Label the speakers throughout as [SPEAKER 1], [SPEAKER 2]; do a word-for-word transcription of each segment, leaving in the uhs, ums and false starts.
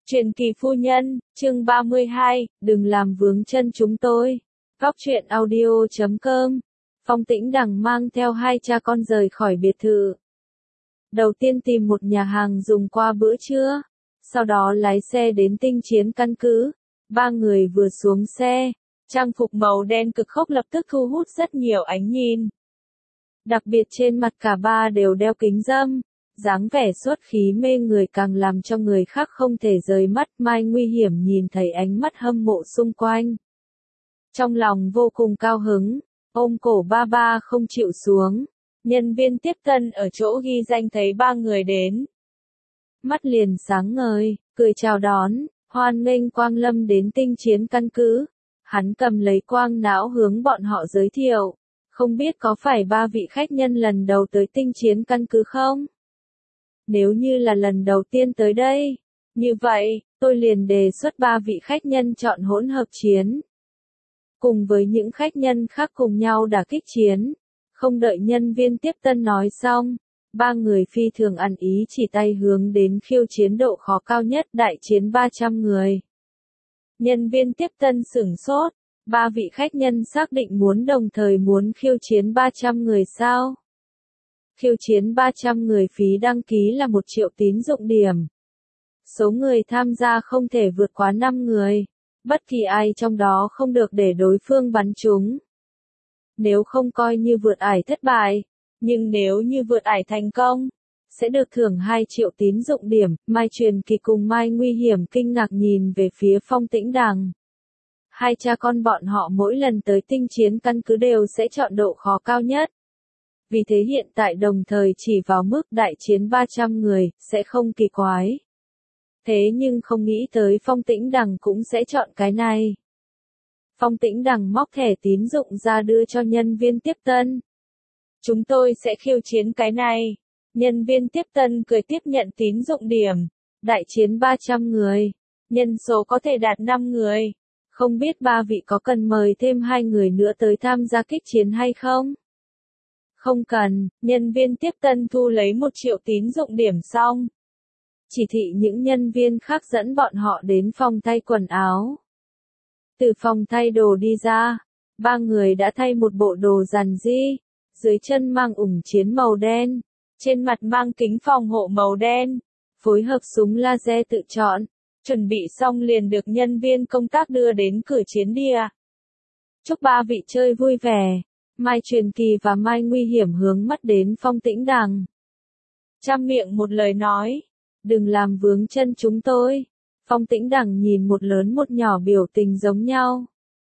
[SPEAKER 1] Truyền kỳ phu nhân, chương ba mươi hai, đừng làm vướng chân chúng tôi. Góc truyện audio chấm com. Phong Tĩnh Đằng mang theo hai cha con rời khỏi biệt thự. Đầu tiên tìm một nhà hàng dùng qua bữa trưa, sau đó lái xe đến Tinh Chiến căn cứ. Ba người vừa xuống xe, trang phục màu đen cực khốc lập tức thu hút rất nhiều ánh nhìn. Đặc biệt trên mặt cả ba đều đeo kính râm. Dáng vẻ xuất khí mê người càng làm cho người khác không thể rời mắt. Mai nguy hiểm nhìn thấy ánh mắt hâm mộ xung quanh. Trong lòng vô cùng cao hứng, ôm cổ ba ba không chịu xuống. Nhân viên tiếp tân ở chỗ ghi danh thấy ba người đến. Mắt liền sáng ngời, cười chào đón, hoan nghênh Quang Lâm đến Tinh Chiến căn cứ. Hắn cầm lấy quang não hướng bọn họ giới thiệu. Không biết có phải ba vị khách nhân lần đầu tới Tinh Chiến căn cứ không? Nếu như là lần đầu tiên tới đây, như vậy, tôi liền đề xuất ba vị khách nhân chọn hỗn hợp chiến. Cùng với những khách nhân khác cùng nhau đả kích chiến. Không đợi nhân viên tiếp tân nói xong, ba người phi thường ăn ý chỉ tay hướng đến khiêu chiến độ khó cao nhất đại chiến ba trăm người. Nhân viên tiếp tân sửng sốt, ba vị khách nhân xác định muốn đồng thời muốn khiêu chiến ba trăm người sao? Khiêu chiến ba trăm người phí đăng ký là một triệu tín dụng điểm. Số người tham gia không thể vượt quá năm người. Bất kỳ ai trong đó không được để đối phương bắn trúng. Nếu không coi như vượt ải thất bại, nhưng nếu như vượt ải thành công, sẽ được thưởng hai triệu tín dụng điểm. Mai Truyền Kỳ cùng Mai Nguy Hiểm kinh ngạc nhìn về phía Phong Tĩnh Đằng. Hai cha con bọn họ mỗi lần tới Tinh Chiến căn cứ đều sẽ chọn độ khó cao nhất. Vì thế hiện tại đồng thời chỉ vào mức đại chiến ba trăm người, sẽ không kỳ quái. Thế nhưng không nghĩ tới Phong Tĩnh Đằng cũng sẽ chọn cái này. Phong Tĩnh Đằng móc thẻ tín dụng ra đưa cho nhân viên tiếp tân. Chúng tôi sẽ khiêu chiến cái này. Nhân viên tiếp tân cười tiếp nhận tín dụng điểm. Đại chiến ba trăm người. Nhân số có thể đạt năm người. Không biết ba vị có cần mời thêm hai người nữa tới tham gia kích chiến hay không? Không cần, nhân viên tiếp tân thu lấy một triệu tín dụng điểm xong. Chỉ thị những nhân viên khác dẫn bọn họ đến phòng thay quần áo. Từ phòng thay đồ đi ra, ba người đã thay một bộ đồ giản dị, dưới chân mang ủng chiến màu đen, trên mặt mang kính phòng hộ màu đen, phối hợp súng laser tự chọn, chuẩn bị xong liền được nhân viên công tác đưa đến cửa chiến địa. Chúc ba vị chơi vui vẻ. Mai Truyền Kỳ và Mai Nguy Hiểm hướng mắt đến Phong Tĩnh Đằng. Trăm miệng một lời nói, đừng làm vướng chân chúng tôi. Phong Tĩnh Đằng nhìn một lớn một nhỏ biểu tình giống nhau.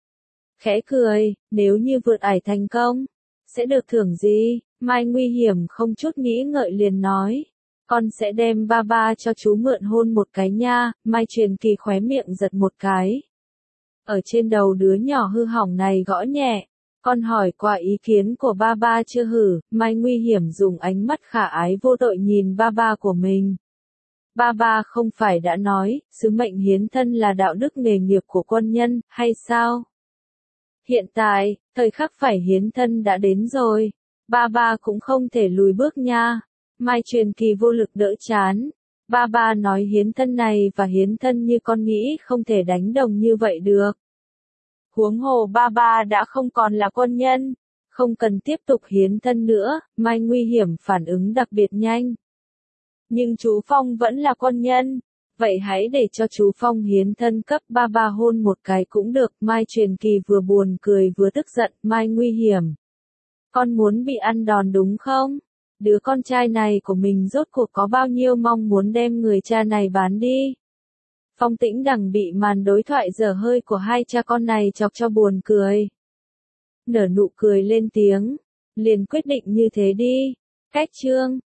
[SPEAKER 1] Khẽ cười, nếu như vượt ải thành công, sẽ được thưởng gì? Mai Nguy Hiểm không chút nghĩ ngợi liền nói. Con sẽ đem ba ba cho chú mượn hôn một cái nha. Mai Truyền Kỳ khóe miệng giật một cái. Ở trên đầu đứa nhỏ hư hỏng này gõ nhẹ. Con hỏi qua ý kiến của ba ba chưa hử? Mai Nguy Hiểm dùng ánh mắt khả ái vô tội nhìn ba ba của mình. Ba ba không phải đã nói, sứ mệnh hiến thân là đạo đức nghề nghiệp của quân nhân, hay sao? Hiện tại, thời khắc phải hiến thân đã đến rồi. Ba ba cũng không thể lùi bước nha. Mai Truyền Kỳ vô lực đỡ chán. Ba ba nói hiến thân này và hiến thân như con nghĩ không thể đánh đồng như vậy được. Huống hồ ba ba đã không còn là quân nhân, không cần tiếp tục hiến thân nữa. Mai Nguy Hiểm phản ứng đặc biệt nhanh. Nhưng chú Phong vẫn là quân nhân, vậy hãy để cho chú Phong hiến thân cấp ba ba hôn một cái cũng được. Mai Truyền Kỳ vừa buồn cười vừa tức giận. Mai Nguy Hiểm, con muốn bị ăn đòn đúng không? Đứa con trai này của mình rốt cuộc có bao nhiêu mong muốn đem người cha này bán đi? Phong Tĩnh Đằng bị màn đối thoại dở hơi của hai cha con này chọc cho buồn cười. Nở nụ cười lên tiếng, liền quyết định như thế đi. Cách chương